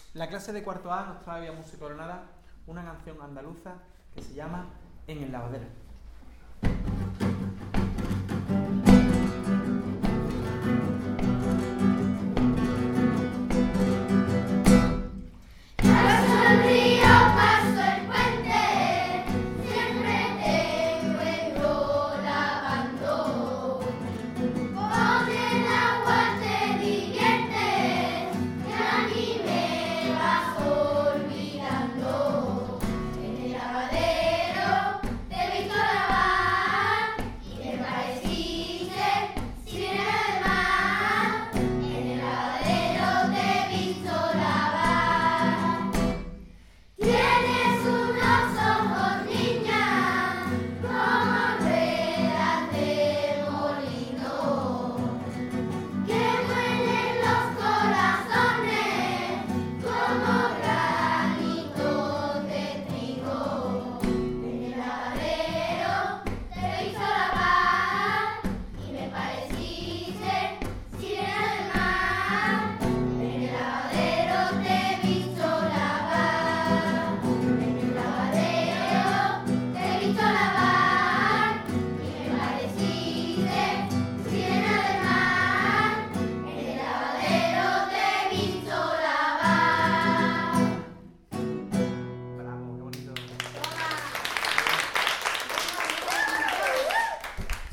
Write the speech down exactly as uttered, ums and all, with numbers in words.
La clase de cuarto A nos trae a Música Granada una canción andaluza que se llama En el lavadero.